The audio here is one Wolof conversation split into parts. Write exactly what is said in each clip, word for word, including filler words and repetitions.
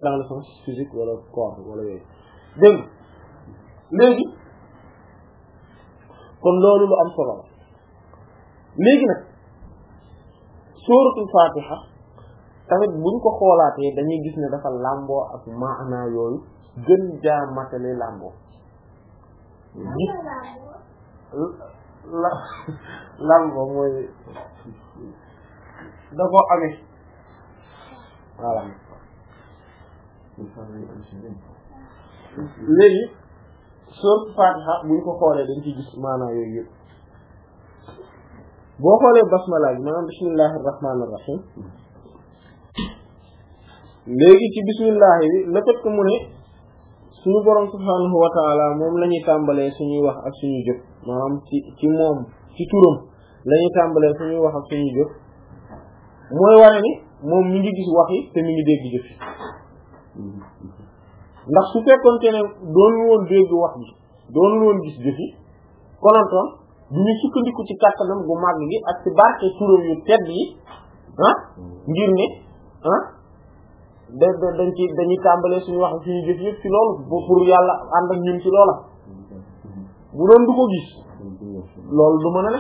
dans le sens physique wala corps wala yooyu dégg léegi kon loolu lu am solo la léegi nag suratul Fatiha tamit buñ ko xoolaatee dañuy gis ne dafa làmboo ak maana yooyu gën jaa matale làmboo gis la làmboo mooy da ko amee voilà léegi suratul Fatiha buñ ko xoolee dañ ciy gis maana yooyu yëpp boo xoolee basmala bi maanaam bismillahir rahmanir rahim léegi ci bismillahi bi le fait que mu ne suñu borom subhanahu wa ta'ala moom la ñuy tàmbalee suñuy wax ak suñuy jëf maanaam ci ci moom ci turam la ñuy tàmbalee suñuy wax ak suñuy jëf mooy wane ni moom mi ngi gis wax yi te mi ngi dégg jëf yi ndax su fekkoonte ne doonul woon dégg wax bi doonul woon gis jëf yi konantoon du ñu sukkandiku ci kàttanam gu màgg gi ak ci barke turam yu tedd yi ah ngir ne ah da da dañ ci dañuy tàmbalee suñu wax suñu jëf yëpp ci loolu pour yàlla ànd ak ñun ci loola bu doon du ko gis loolu du mën a ne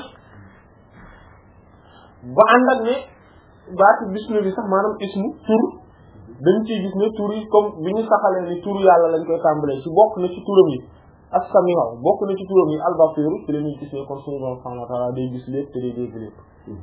ba ànd ak ne baati bismi bi sax maanaam ismu tur dañ ciy gis ne tur yi comme bi ñu saxalee ni tur yàlla lañ koy tàmbalee ci bokk na ci turam yi as-Sami'u bokk na ci turam yi al-Basir ci la ñuy gis ne kon suñu borom subhanahu wa ta'ala day gis lépp te day dégg lépp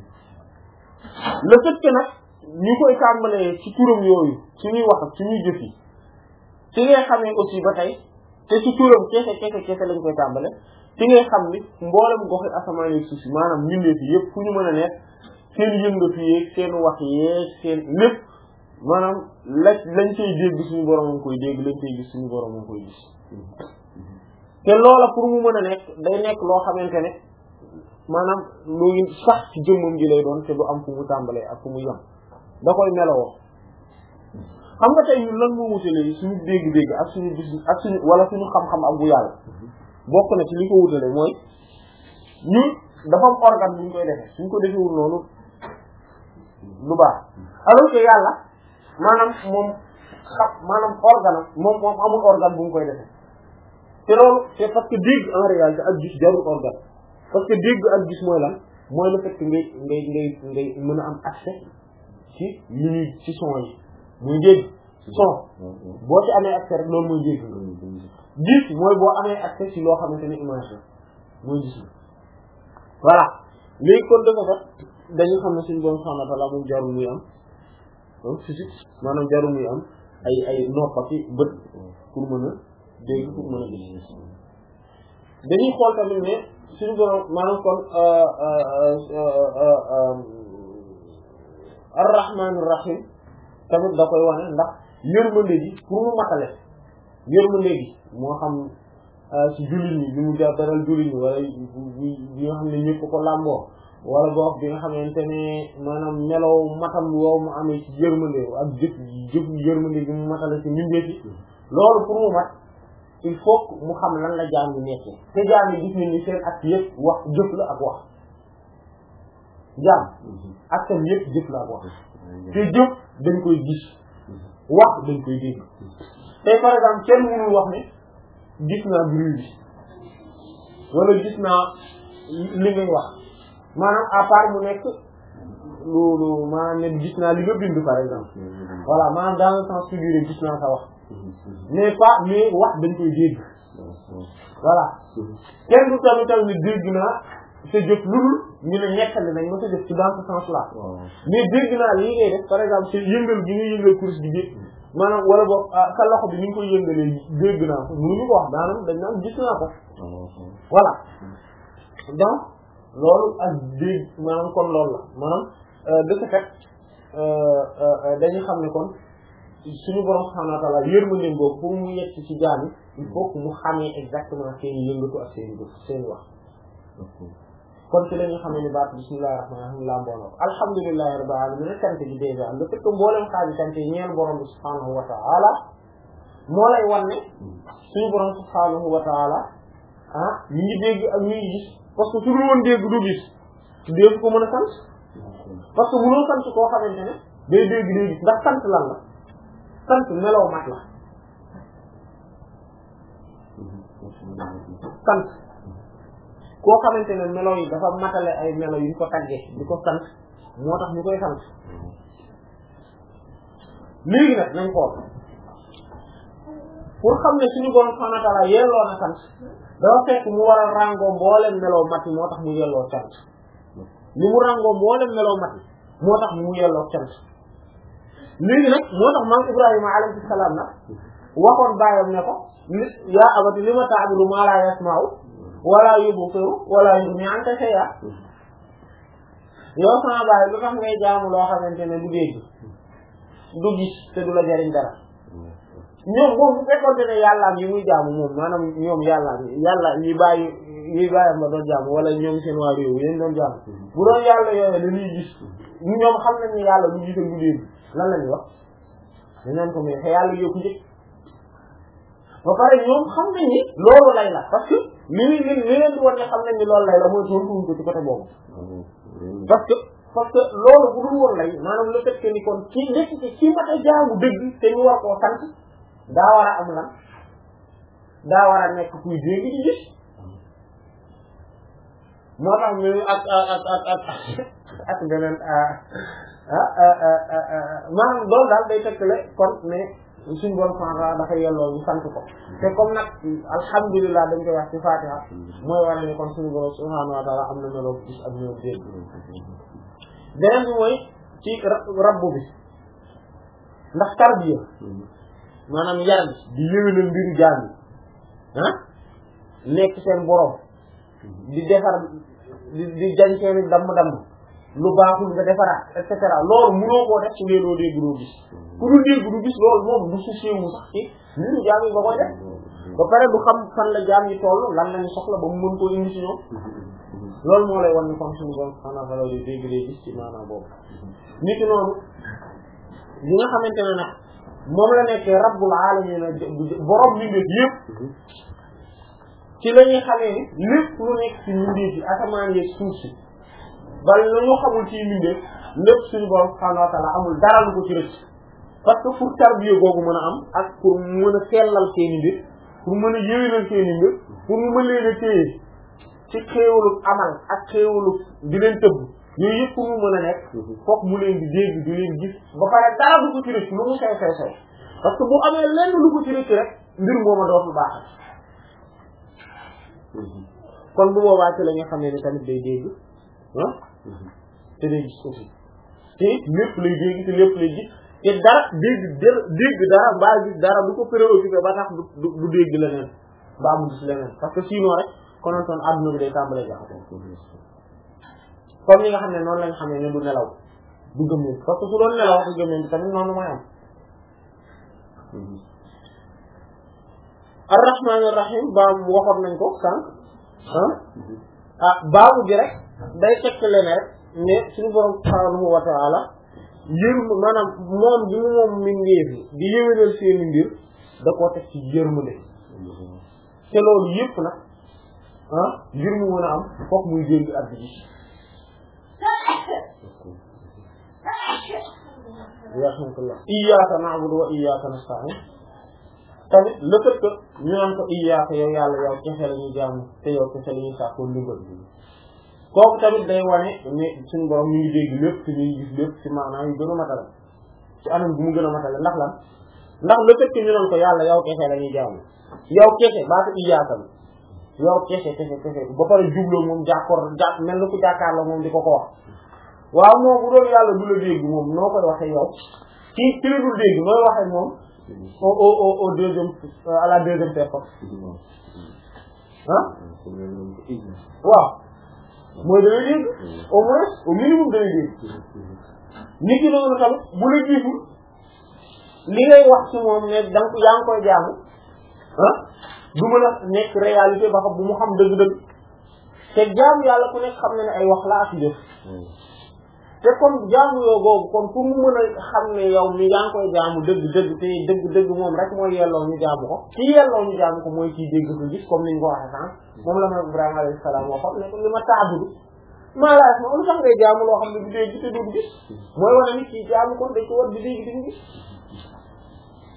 le fait que nag ñu koy tàmbalee ci turam yooyu suñuy wax ak suñuy jëf yi ci ngay xamee aussi ba tey te ci turam kese kese kese lañ koy tàmbale ci ngay xam ni mboolem goxi asamaan yi suuf si maanaam mbindeef yi yëpp fu ñu mën a nekk seen yëngatu yeeg seen wax yeeg seen lépp maanaam la lañ koy dégg suñu borom a ngi koy dégg lañ koy gis suñu borom a ngi koy gis te loola pour mu mën a nekk day nekk loo xamante ne maanaam lu sax ci jëmmam ji lay doon te du am fu mu tàmbalee ak fu mu yem da koy melowoo xam nga tey ñun lan moo wutale suñu dégg-dégg ak suñu gis ak suñu wala suñu xam-xam ak bu yàlla bokk na ci li ko wutale mooy ñun dafa am organe bu ñu koy defee suñ ko defewul noonu lu baax alors que yàlla maanaam moom xam maanaam organe moom moom amul organe bu ñu koy defee te loolu c'est parce que dégg en réalité ak gis jarul organe parce que dégg ak gis mooy lan mooy le fait que ngay ngay ngay ngay mën a am accès ci li ñuy ci son yi muy dégg son boo ci amee accès rek loolu mooy dégg gis mooy boo amee accès ci loo xamante ne image la mooy gis la voilà léegi kon dafa sax dañu xam ne suñu borom subhanahu wa ta'ala moom jarul muy am physique maanaam jarul muy am ay ay noppa ci bët pour mën a dégg pour mën a gis dañuy xool tamit ne suñu borom maanaam kon ar-rahmanir rahim tamit da koy wane ndax yërmande gi pour mu matale yërmande gi moo xam ci jullit ñi bi mu jàpparal jullit ñi wala bi bi nga xam ne ñëpp ko làmboo wala boog bi nga xamante ne maanaam melow matam woow mu amee ci yërmande ak jëf jëf yërmande gi mu matale ci mbindeef yi loolu pour mu mat il faut que mu xam lan la jaam bi nekkee te jaam yi gis nañ ni seen ak yëpp wax jëf la ak wax jaam ak seen yëpp jëf la ak wax te jëf dañ koy gis wax dañ koy dégg tey par exemple kenn mënul wax ne gis naa bruit bi wala gis naa li ngay wax maanaam à part mu nekk loolu maanaam ne gis naa li nga bind par exemple voilà maanaam dans le sens figuré gis naa sa wax mais pas mais wax dañ koy dégg voilà kenn du tamit tamit dégg naa sa jëf lu dul ñu ne nekkale nañ ma sa jëf ci dans ce sens là mais dégg naa lii ngay def par exemple c'est yëngal bi nga yëngal course bi dégg maanaam wala boog sa loxo bi ni nga koy yëngalee dégg naa ko mënuñu ko wax daanam dañ naan gis naa ko voilà donc loolu ak dégg maanaam kon loolu la maanaam de ce fait dañuy xam ne kon suñu borom subhanahu wa ta'ala yërmandeem boobu pour mu yegg ci jaam yi il faut que mu xamee exactement seen yëngatu ak seen jëf seen wax kon ci la ñu xamee ni baat bismillahir rahmanir rahim laa mbooloo alhamdulillahi rabbil alamin sant bi déjà le fait que mboolem xaaji sant yi ñeel borom bi subhanahu wa ta'ala moo lay wan ne suñu borom subhanahu wa ta'ala ah ñu ngi dégg ak ñu ngi gis parce que su dul woon dégg du gis dégg ko mën a sant parce que mënoo sant koo xamante ne day dégg day gis ndax sant lan la sant meloo mat la sant koo xamante ne melo yi dafa matale ay melo yu ñu ko tàggee di ko sant moo tax ñu koy sant léegi nag nañ xool pour xam ne suñu borom subhanahu wa ta'ala yelloo na sant dafa fekk mu war a ràngoo mbooleem meloo mat yi moo tax mu yelloo sant li mu ràngoo mbooleem meloo mat yi moo tax mu yelloo sant léegi nag moo tax maam Ibrahima alayhi salaam nag waxoon baayam ne ko yaa abati lima ta'budu ma la yasma'u wala yubsiru wala yughni anka shay'a yow sama baay lu tax ngay jaamu loo xamante ne du dégg du gis te du la jariñ dara ñoom moom bu fekkoonte ne yàllaam yi muy jaamu moom maanaam ñoom yàllaam yàlla yi bàyyi yi bàyyam la doon jaamu wala ñoom seen waa réew yéen doon jaamu bu doon yàlla yooyu dañuy gis ñoom xam nañ ne yàlla du gis ak du dégg lan lañuy wax dañ naan ko mais te yàlla yokku njëkk ba pare ñoom xam nañ ni loolu lay la parce que li li li leen di war ne xam nañ ni loolu lay la mooy tontuwuñ ko ci côté boobu parce que parce que loolu bu dul woon lay maanaam le fait que ni kon ci nekk ci ci mat a jaamu dëgg te ñu war koo sant daa war a am lan daa war a nekk kuy dégg di gis moo tax ñu ak ak ak ak ak beneen maanaam loolu daal day tekkale kon ne suñu borom subhanahu dafa yelloo ñu sant ko te comme nag alhamdulilah dañ koy wax ci Fatiha mooy wane ne kon suñu borom subhanahu wa ta'ala am na meloo gis ak ñoom dégg beneen bi mooy ci rabbu bi ndax tarbiya maanaam yar bi di yëwénal mbiru jaam yi ah nekk seen borom di defar di di jañ seeni damm-damm lu baaxul nga defaraat et cetera loolu mënoo koo def su dee doo dégg doo gis ku dul dégg du gis loolu moom du su séewu sax ci mbiru jaam yi ba koy def ba pare du xam fan la jaam yi toll lan lañu soxla ba mu mën koo indi ci ñoom loolu moo lay wan ni comme suñu borom subhanahu wa ta'ala di dégg day gis ci maanaam boobu nit ki noonu li nga xamante ne nag moom la nekkee rabbul alamin borom mbindeef yëpp ci la ñuy xamee ni lépp lu nekk ci mbindeef yi asamaan yeeg suuf si bal la ñu xamul ci mbindeef lépp suñu borom subhanahu wa ta'ala amul dara lu ko ci rëcc parce que pour tarbiya googu mën a am ak pour mën a sellal seeni mbir pour mën a yéwénal seeni mbir pour mu mën leen a téye ci xéewalu amal ak xéewalu di leen tëbb yooyu yëpp pour mu mën a nekk fokk mu leen di dégg di leen gis ba pare dara du ko ci rëcc lu mu sew sew sew parce que bu amee lenn lu ko ci rëcc rek mbir mooma dootul baaxal kon bu boobaa ci la nga xam ne ni tamit day dégg ah te day gis aussi te lépp lay dégg te lépp lay gis te dara dégg dégg dara mbaa gis dara du ko préoccupé ba tax du du dégg leneen mbaa mu gis leneen parce que sinon rek konoon toon adduna bi day tàmbalee jaxatoo comme ni nga xam ne noonu lañ xam ne du nelaw du gëmmeen parce que su doon nelaw du gëmmeen bi tamit noonu mooy am ar-rahman ar-rahim baabu waxoon nañ ko sànq ah ah baabu bi rek day tekk leen rek ne suñu borom subhanahu wa ta'ala yërm maanaam moom bi mu moom mbindeef di yéwénal seeni mbir da koo teg ci yërmande te loolu yëpp nag ah ngir mu mën a am fokk muy dégg ak gis yarhamkallah iyyaka na'budu wa iyyaka nasta'in tamit le fait que ñu naan ko iyyaka yow yàlla yow kese la ñuy jaamu te yow kese la ñuy sàkkoo ndimbal kooku tamit day wane ne suñu borom ñu ngi dégg lépp te ñu ngi gis lépp ci maanaam yu gën a matale ci anam bu mu gën a matale ndax lan ndax le fait que ñu naan ko yàlla yow kese la ñuy jaamu yow kese baatu iyyaka bi yow kese kese kese ba pare jubloo moom jàkkoor jàpp mel na ku jàkkaarloo moom di ko ko wax waaw moom bu doon yàlla du la dégg moom noo koy waxee yow kii ci la dul dégg nooy waxee moom au au au au deuxième à la deuxième personne ah waaw mooy da ngay dégg au moins au minimum da ngay dégg nit ki noonu tamit bu la gisul li ngay wax ci moom ne da nga yaa ngi koy jaamu ah du mën a nekk réalité ba xam bu mu xam dëgg-dëgg te jaamu yàlla ku nekk xam na ne ay wax la ak jëf te comme jaamu yoo googu kon pour mu mën a xam ne yow mi yaa ngi koy jaamu dëgg-dëgg te dëgg-dëgg moom rek mooy yelloo ñu jaamu ko ci yelloo ñu jaamu ko mooy ciy dégg ko gis comme ni ñu ko waxee sànq moom la ma Ibrahima alayhi salaam waxoon ne ko li ma taabudu maa laaj ma lu tax ngay jaamu loo xam ne du dégg te du gis mooy wane nit ki jaamu kon dañ ko war di dégg di gis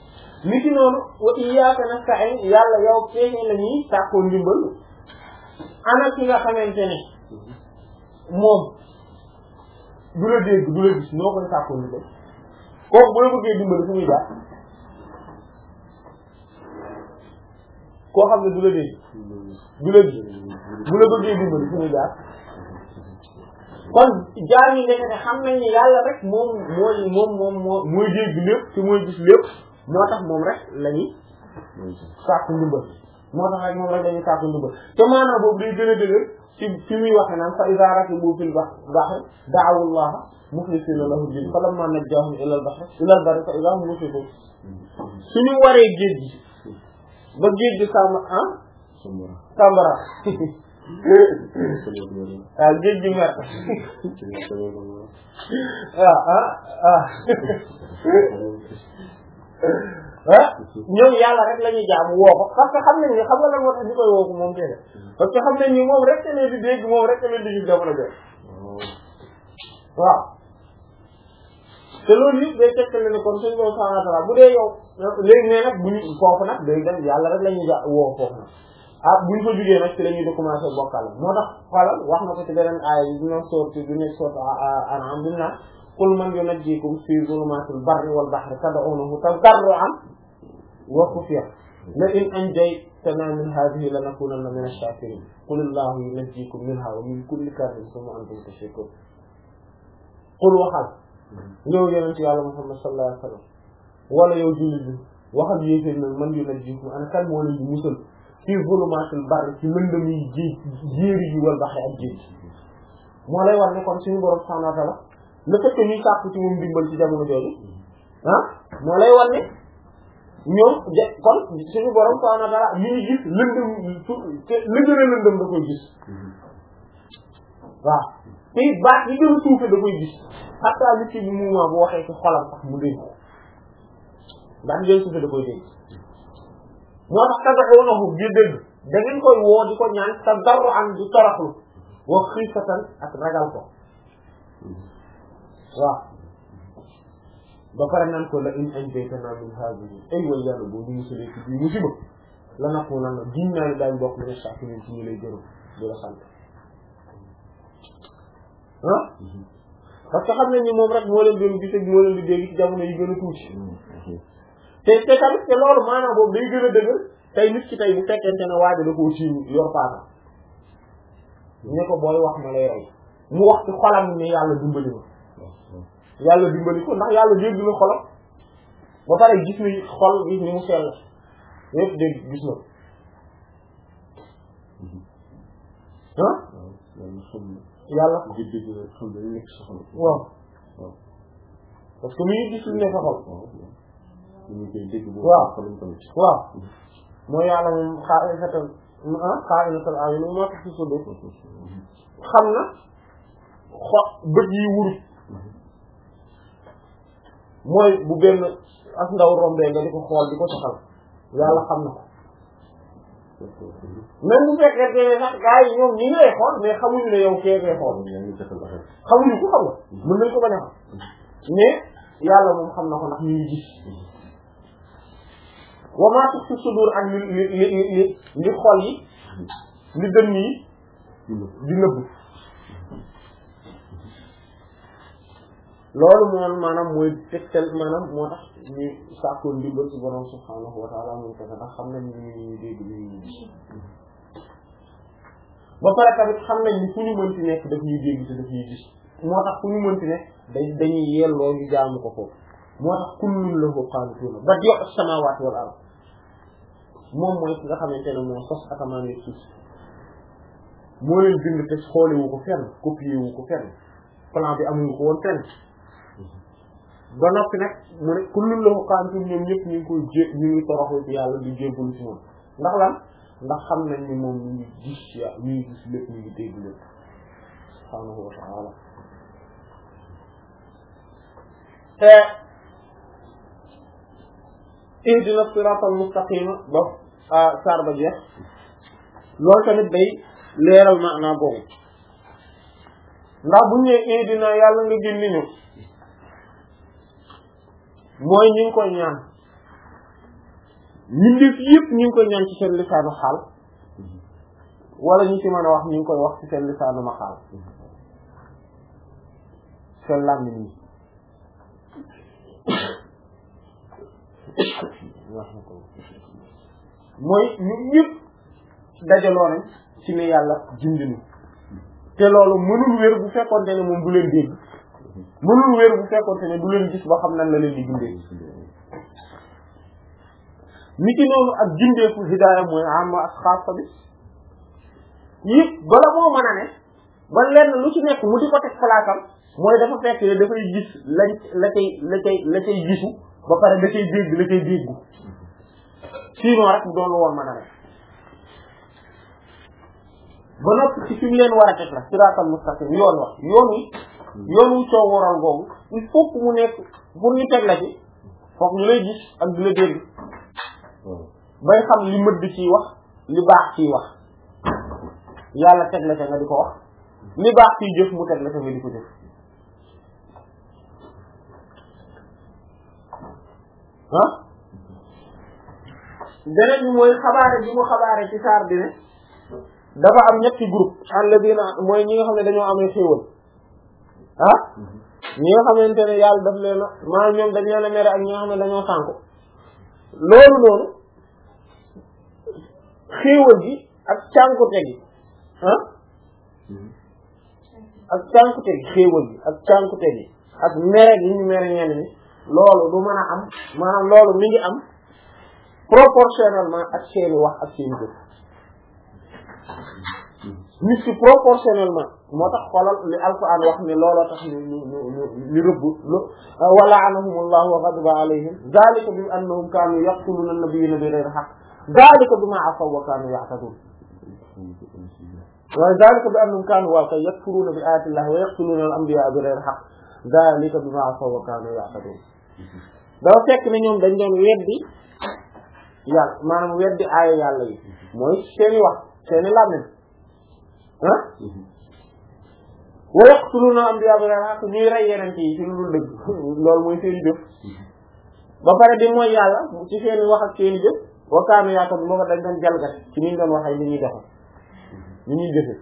niki noonu wa iyyaaka nasta'in yàlla yow feeñe la ñuy sàkkoo ndimbal ana ki nga xamante ne moom du la dégg du la gis noo koy sàkkoo ndimbal kooku bu la bëggee dimbali fu muy jaar koo xam ne du la dégg du la gis bu la bëggee dimbali fu muy jaar kon jaar yi nekk ne xam nañ ni yàlla rek moom mooy moom moom moo mooy dégg lépp te mooy gis lépp moo tax moom rek lañuy sàkku ndimbal moo tax rek moom rek lañuy sàkku ndimbal te maanaam boobu day gën a dëgër ci fi muy waxe naan fa iza rakibu fil bahri da'awu llaha mukhlisina lahu din falamma najjahum ila al bahri ila al barri fa iza hum mushrikun suñu waree géej gi ba géej gi sàmm ah sàmbara waaw géej gi mer waaw ah ah ah ñoom yàlla rek la ñuy jaamu woo ko parce que xam nañ ni xam nga lan moo tax ñu koy woo ko moom tey parce que xam nañ ni moom rek leen di dégg moom rek leen di gis jamono jooju waaw te loolu yëpp day tekkale ne kon suñu borom subhanahu wa ta'ala bu dee yow léegi nee nag bu ñu foofu nag day dem yàlla rek la ñuy ja woo foofu nag ah bu ñu fa jugee nag ci la ñuy di commencé bokkal moo tax xoolal wax na ko ci beneen aaya bi dina soorti du nekk soorti An'am bi naan qul man yunajjikum fi zulumatil barri wal bahri tad'unahu tadarru'an wa khufyatan la in anjaytana min hadhihi lanakunanna min ash-shakirin qul Allahu yunajjikum minha wa min kulli karhin thumma antum tushrikun qul waxal yow yonent Yàlla Muhammad sallallahu alayhi wa sallam wala yow jullit bi waxal yéeféer na man yunajjikum ana kan moo leen di musal fi zulumatil barri ci lëndëm yi géej jéeri yi wal bahri ak géej moo lay war ne kon suñu borom subhanahu wa ta'ala le fait que ñuy sàkku ci moom dimbal ci jamono jooju ah moo lay war ne ñoom je kon suñu borom subhanahu wa ta'ala ñu ngi gis lëndëm su te li gën a lëndëm da koy gis waaw te baat yi gën a suufe da koy gis xataa nit ki bi moment bu waxee ci xolam sax mu dégg baat yi gën a suufe da koy dégg moo tax tad'uunahu bi dégg da ngeen koy woo di ko ñaan tadarru'an di toroxlu wa xiifatan ak ragal ko waaw ba pare naan ko la in anjaytanaa min haadihi ay way yàlla boo ñu musalee ci bii musiba la nakuunanna giñ naa ne daañ bokk mina shaakiriin ci ñu lay gërëm di la sant ah parce que xam nañ ni moom rek moo leen doon gis ak moo leen di dégg ci jamono yi gën a tuuti te te tamit te loolu maanaam boobu day gën a dëgër tey nit ki tey bu fekkente ne waajo da koo siiw yor paaka ne ko booy wax ma lay rey mu wax ci xolam ne yàlla dimbali ma yàlla dimbali ko ndax yàlla dégg na xolam ba pare gis ni xol gis ni mu sell yëpp dégg gis na ah yàlla waaw parce que mi ngi gis lu ne sa xol waaw waaw mooy yàlla moom xaa xetal ah xaa inatal amin moo tax ci sudur xam na xo bët yi wurut mooy bu benn as ndaw rombee nga di ko xool di ko saxal yàlla xam na ko même bu fekkee ne sax gars yi ñoom ñi ngay xool mais xamuñu ne yow kee ngay xool xamuñu ko xam nga mën nañ ko bañ a xam mais yàlla moom xam na ko ndax ñu ngi gis wa maa tuxfi sudur ak li li li li li xol yi li dënn yi di nëbb loolu moom maanaam mooy tegtal maanaam moo tax ñu sàkkoon ndimbal ci borom subhaanahu wa ta'ala muy tax ndax xam nañ ni ñuy dégg ñu ba pare tamit xam nañ ni fu ñu mënti nekk daf ñuy dégg te daf ñuy gis moo tax fu ñu mënti nekk dañ dañuy yelloo ñu jaamu ko foofu moo tax kullun lahu qaanituun ba jox samaawaati wal ard moom mooy ki nga xamante ne moo sos asamaan ak suuf moo leen bind te xoole wu ko fenn copié wu ko fenn plan bi amuñu ko woon fenn ba noppi nag mu ne kullun lahu qaanituun ñoom ñëpp ñu ngi koy jé ñu ngi toroxlu ci yàlla di jébbalu ci moom ndax lan ndax xam nañ ni moom ñu ngi gis ya ñu ngi gis lépp ñu ngi dégg lépp subhaanahu wa ta'ala te ihdina siratal mustaqim ba saar ba jeex loolu tamit day leeral maanaa boobu ndax bu ñu nee ihdina yàlla nga gindi ñu mooy ñu ngi koy ñaan mbindeef yëpp ñu ngi koy ñaan ci seen lisaanu xaal wala ñu ci mën a wax ñu ngi koy wax ci seen lisaanu ma xaal seen làmmiñ yi mooy ñu ñëpp dajaloo nañ ci ne yàlla jindinu te loolu mënul wér bu fekkoonte ne moom du leen dégg mënul wér bu fekkoonte ne du leen gis ba xam nan la leen di gindee ni ki noonu ak gindeefu hidaaya mooy amma ak xaasa bi yëpp bala moo mën a ne ba lenn lu ci nekk mu di ko teg palaasam mooy dafa fekk ne dafay gis lañ la cay la cay la cay gisu ba pare da cay dégg la cay déggu sinon rek mu doon woon mën a ne ba noppi ci fi mu leen war a teg la siraatal mustaqim yoon wax yoon wi yoon wu coow waral googu il faut que mu nekk pour ñu teg la ci foog ñu lay gis ak di la dégg bay xam li mëdd ciy wax li baax ciy wax yàlla teg la ca nga di ko wax li baax ciy jëf mu teg la ca nga di ko jëf ah beneen bi mooy xabaare bi mu xabaare ci saar bi ne dafa am ñetti groupe alladina mooy ñi nga xam ne dañoo amee xéewal ah ñi nga xamante ne yàlla daf leen a maanaam ñoom dañ leen a mere ak ñi nga xam ne dañoo sànku loolu noonu xéewal gi ak cànkute gi ah ak cànkute gi xéewal gi ak cànkute gi ak mere gi ñu mere ñenn ñi loolu du mën a am maanaam loolu mi ngi am proportionnellement ak seeni wax ak seeni jëf nit ki proportionnellement moo tax xoolal li alquran wax ne looloo tax ñu ñu ñu ñu ñu rëbb wa la'anahumullahu wa ghadiba alayhim dhalika bi annahum kanu yaqtuluna an-nabiyyina bi ghayri haqq dhalika bima asaw wa kanu ya'tadun wa dhalika bi annahum kanu wa yakfuruna bi ayati llahi wa yaqtuluna al-anbiya'a bi ghayri haqq dhalika bima asaw wa kanu ya'tadun dafa fekk ne ñoom dañ doon weddi yàlla maanaam weddi aaya yàlla yi mooy seeni wax seeni làmmiñ ah wa yaqtuluna anbiya bi ghayri haqq ñuy rey yeneen yi ci lu dul dëgg loolu mooy seeni jëf ba pare di mooy yàlla ci seeni wax ak seeni jëf wa kaanu yaakaar moo ko dañ doon jalgat ci ni ñu doon waxee ni ñuy defe ni ñuy jëfe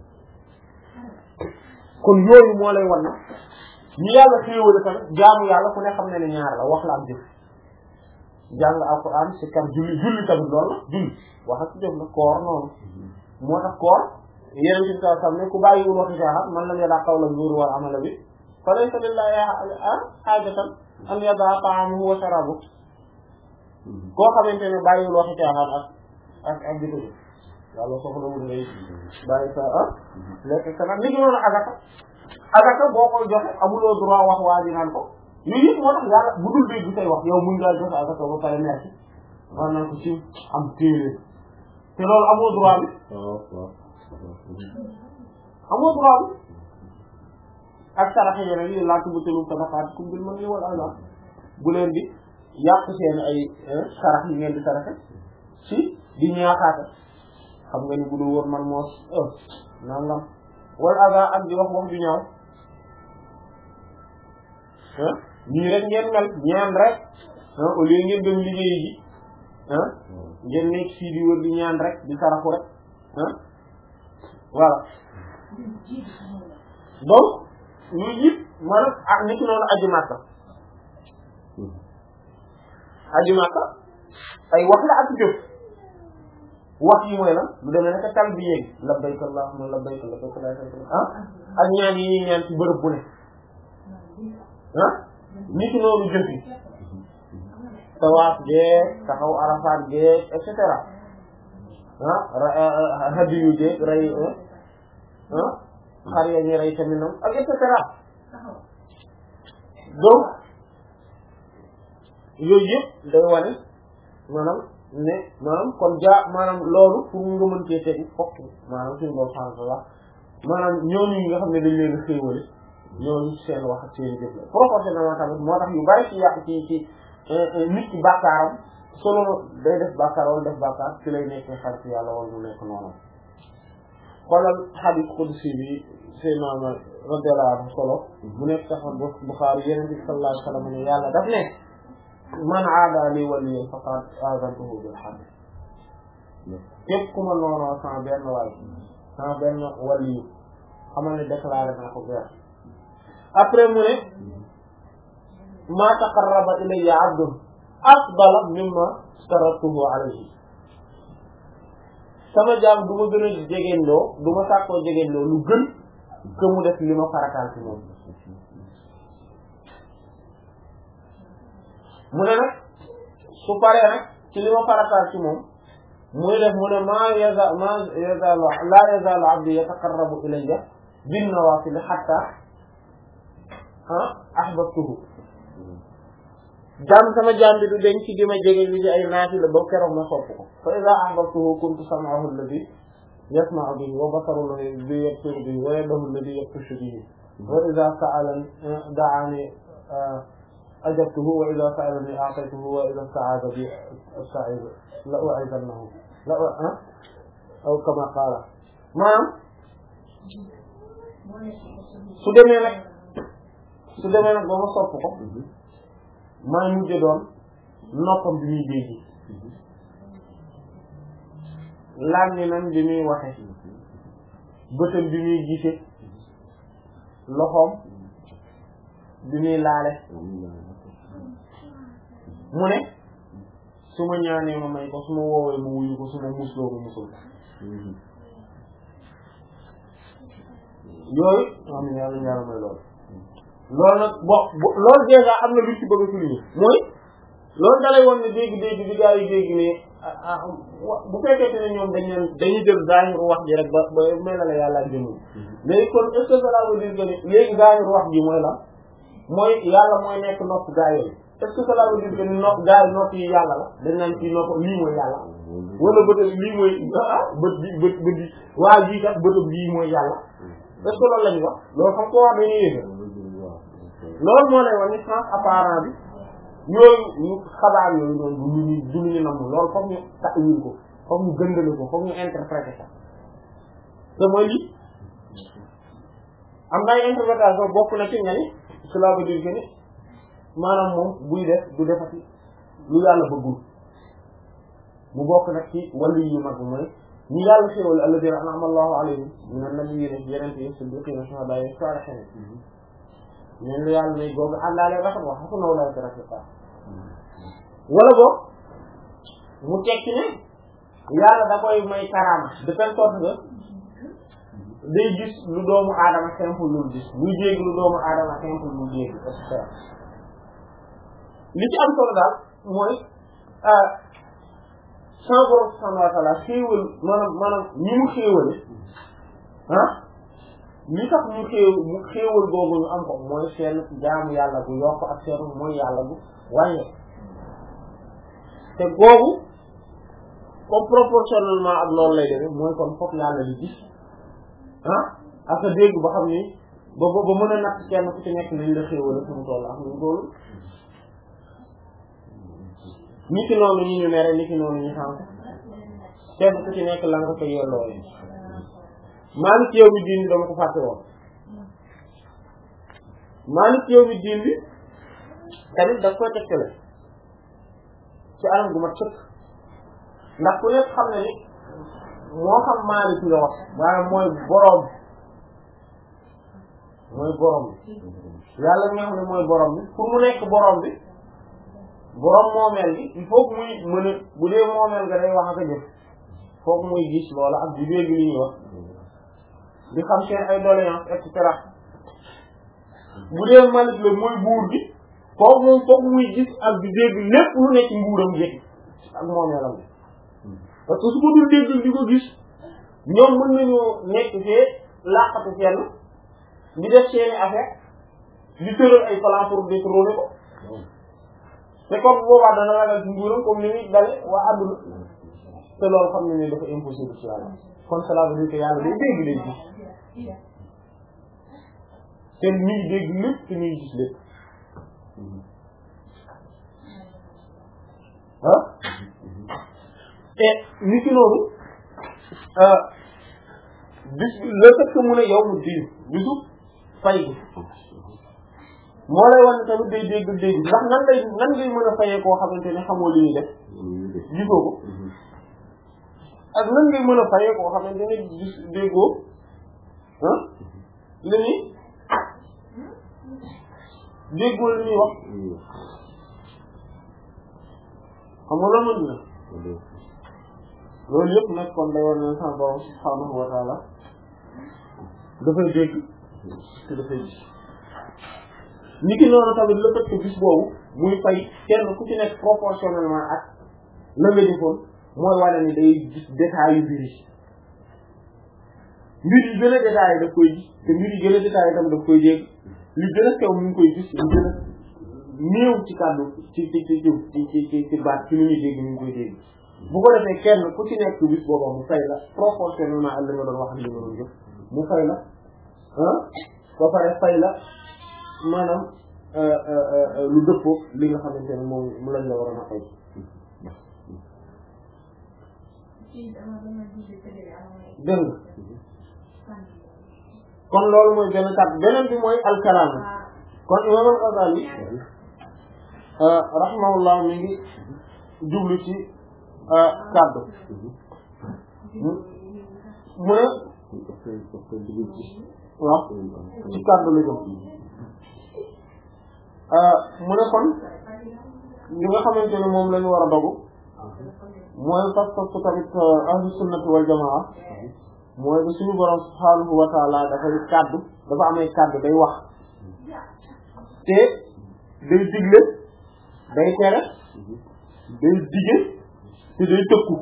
kon yooyu moo lay wan na ñu yàlla xéewale tamit jaamu yàlla ku ne xam ne ne ñaar la wax la ak jëf jàng alquran ci kam julli julli tamit loolu la julli wax ak jëf la koor noonu moo tax koor yeneen ci sa sam ne ku bàyyiwul waxi caaxaan man lam yadaa qawla zuur wal amala bi fa laysa lillahi haajatan an yadaa ta'amahu wa sharabahu koo xamante ne bàyyiwul waxi caaxaan ak ak ak jëf yàlla soxlawul ngay bàyyi sa ah lekk sa nag li ngi noonu agaka agaka boo koy joxe amuloo droit wax waa ji naan ko yooyu yëpp moo tax yàlla bu dul dégg say wax yow mun ngaa joxe agaka ba pare merci war naa ko ci am téere te loolu amoo droit bi amoo droit bi ak saraxe yeneen yi laa tubtilu sadaqaatikum bil manni wal adha bu leen di yàq seen ay sarax yi ngeen di saraxe ci di ñaaxaate xam nga ni bu dul woon man moo nangam wal adha ak di wax wax du ñaaw ah ñii rek ngeen mel ñaan rek ah au lieu ngeen dem liggéeyi ji ah ngeen nekk fii di wër di ñaan rek di saraxu rek ah voilà donc ñuy yëpp maanaam ak nit noonu aji Makka aji Makka ay wax la ak jëf wax yi mooy lan lu demee naka talbiya gi labbayka allahumma labbayka labbayka la sharika lak ah ak ñaan yi ñuy ñaan ci bërëb bu ne ah nit noonu jëf yi tawaaf geeg taxaw Arafat geeg et cetera ah hadiyu geeg rey ah xar ya ñu rey taminam ak et cetera donc yooyu yëpp day wane maanaam ne maanaam kon jaa maanaam loolu pour nga mën cee tegi fokk maanaam suñu bopp xanaa maanaam ñooñu nga xam ne dañ leen a xéewale ñooñu seen wax ak seen jëf la proportionnellement tamit moo tax yu bari ci yàq ci ci nit ki bàkkaaram solo day def bàkkaar wala def bàkkaar ci lay nekkee xarit yàlla wala mu nekk noonu xoolal hadith qudsi bi Seydina Umar radiyallahu anhu solo bu nekk sax Bukhari Yonent bi sallallahu alayhi wa sallam ne yàlla daf ne man aada li waliyan faqad azantuhu bil harb képp ku ma noonoo sama benn waay sama benn waliyu xamal ne déclaré naa ko guerre. après mu ne ma taqarraba ilayya abdun afdala mimma staratuhu alayhi sama jaam du ma gën a jegeendoo du ma sàkkoo jegeendoo lu gën que mu def li ma farataal ci moom. mu ne nag su paree nag ci li ma farataal ci moom muy def mu ne ma yaza ma yazalu la yazalu abdi yataqarrabu ilayya bin nawafil hatta ahbabtuhu jaam sama jaam bi du deñ ci di ma jege li ci ay naafila ba keroog ma sopp ko fa iza ahbabtuhu kuntu sam'ahu alladhi yasma'u bihi wa basaruhu alladhi yabsiru bihi wa yadahu alladhi yabtashu bihi wa iza sa'alani da'ani ajabtuhu wa iza sa'alani a'taytuhu wa iza ista'aza bi asta'id la u'izannahu la aw kama qala maanaam su demee nag su demee nag ba ma sopp ko maa mujj doon noppam bi muy dégg làmmiñam bi muy waxe bëtam bi muy gise loxoom bi muy laale mu ne su ma ñaanee ma may ko su ma woowee mu wuyu ko su ma musloo mu musul yooyu am na yàlla ñaara may loolu loolu nag bo loolu déjà am na lu ci bëgg a souligner mooy loolu dalay woon ne dégg-dégg bi gaa yi dégg ne bu fekkee ne ñoom dañ leen dañuy jël zaahiru wax ji rek ba ba mel na la yàlla jëmul léegi kon est-ce que cela veut dire que ne léegi zaahiru wax ji mooy la mooy yàlla mooy nekk nopp gaa yooyu est-ce que cela veut dire que nopp gaa yi nopp yi yàlla la dañ naan ci nopp lii mooy yàlla wala bët lii mooy ah bët bi bët bët bi waa jii kat bëtam lii mooy yàlla est-ce que loolu la ñu wax loolu xam ko wax dañuy yëg loolu moo lay wax ni sens apparent bi yooyu ñu xabaar yooyu noonu du lu ñu du lu ñu namm loolu foog ñu ta'wil ko foog ñu gëndale ko foog ñu interpréter ko te mooy lii am na ay interprétation bokk na ci nga ni cela veut dire que ni maanaam moom buy def du defati lu yàlla bëggul mu bokk nag ci wàllu yu mag mooy ñi yàlla xéewal alladhina an'ama Allahu alayhim minan nabiyyiina yeneen yi siddiqiina shuhadaa saalihiin ñeen lu yàlla may googu àndaale rafet wax xasu naw lay rafiqa wala boog mu tekki ne yàlla da koy may karaama de telle sorte que day gis lu doomu aadama simple lu gis muy jéggi lu doomu aadama simple lu jéggi et cetera li ci am solo daal mooy sans borom subhanahu wa ta'ala xéewal maanaam maanaam ñi mu xéewale ah li tax ñu xéew mu xéewal googu ñu am ko mooy seen jaamu yàlla bu yokk ak seen mooy yàlla bu wàññe te googu comme proportionnellement ak loolu lay demee mooy kon foofu yàlla di gis ah ak dégg ba xam ni ba ba mën a natt kenn ku ci nekk liñ la xéewale fu mu toll ak ñu toll ni ki noonu ñu ñu mere ni ki noonu ñu xam kenn ku ci nekk la nga ko yelloo yi Maalik yawmi diin bi dama ko fàtte woon Maalik yawmi diin bi tamit daf koy tegtale ci anam gu mat sëkk ndax ku nekk xam ne ni moo xam Maalik nga wax maanaam mooy boroom mooy boroom bi yàlla nga xam ne mooy boroom bi pour mu nekk boroom bi boroom moomeel bi il faut que muy mën a bu dee moomeel nga day wax ak a jëf foog muy gis loola ak di dégg li ñuy wax di xam seen ay doléance et cetera bu dee Malik la mooy buur bi foofu moom foog muy gis ak di dégg lépp lu nekk nguuram jëkk ak moomeelam bi parce que su ko dul dégg di ko gis ñoom mën nañoo nekk fee laqatu fenn di def seeni affaire di tëral ay plan pour détrôner ko te comme boobaa dana ragal ci nguuram comme ni muy dale waa àdduna te loolu xam ne ne dafa impossible ci yàlla kon cela veut dire que yàlla day dégg day gis te mi ngi dégg lépp te mi ngi gis lépp ah te ni ki noonu bis le fait que mu ne yow mu diir bisu fay bi moo lay wan tamit day dégg dégg ndax nan ngay nan ngay mën a fayee koo xamante ne xamoo li ñuy def gisoo ko ak nan ngay mën a fayee koo xamante ne gis déggoo ah li ñuy déggoo li ñuy wax xam nga loolu mën na loolu yëpp nag kon day war ne sama borom subhaanahu wa taala dafay dégg te dafay gis ni ki noonu tamit le fait que bis boobu muy fay kenn ku ci nekk proportionnellement ak la nga defoon mooy wane ni day gis détails yu mbir yi mbir yi gën a détaillé daf koy gis te mbir yi gën a détaillé tam daf koy dégg li gën a sew mu ngi koy gis li gën a néew ci kàddu ci ci ci ci ci ci ci baat ci lu ñuy dégg ñu ngi koy dégg bu ko defee kenn ku ci nekk bis boobu mu fay la proportionnellement ak li nga doon wax ak li nga doon jëf mu fay la ah ba pare fay la maanaam lu dëppoo li nga xamante ne moom mu lañ la war a fay. dégg nga kon loolu mooy benn kàddu beneen bi mooy alkalaam kon imam al-Ghazali rahimahullah mi ngi jublu ci kàddu mu ne waaw ci kàddu la jëm mu ne kon li nga xamante ne moom lañu war a dogu mooy parce que tamit ahlu sunnati wal jamaa mooy ba suñu borom subhaanahu wa taala dafay kàddu dafa amay kàddu day wax te day digle day tere day dige te day tëkku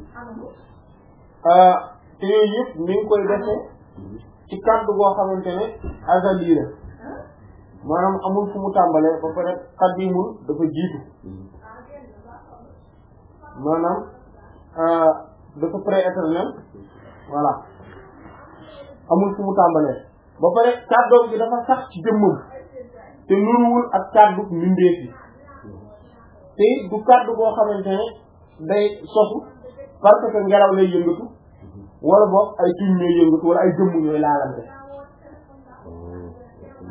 te yooyu yëpp mi ngi koy defee ci kàddu boo xamante ne azali la maanaam amul fu mu tàmbalee ba pare xadimul dafa jiitu maanaam dafa pré-éternel voilà amul fu mu tàmbalee ba pare kàddoom gi dafa sax ci jëmmam te nuruwul ak kàddu mbindeef yi te du kàddu boo xamante ne day sosu parce que ngelaw lay yëngatu wala boog ay tuñ ñooy yëngatu wala ay jëmm ñooy laalante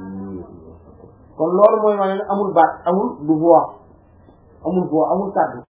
kon loolu mooy wane ne amul baat amul du voix amul voix amul kàddu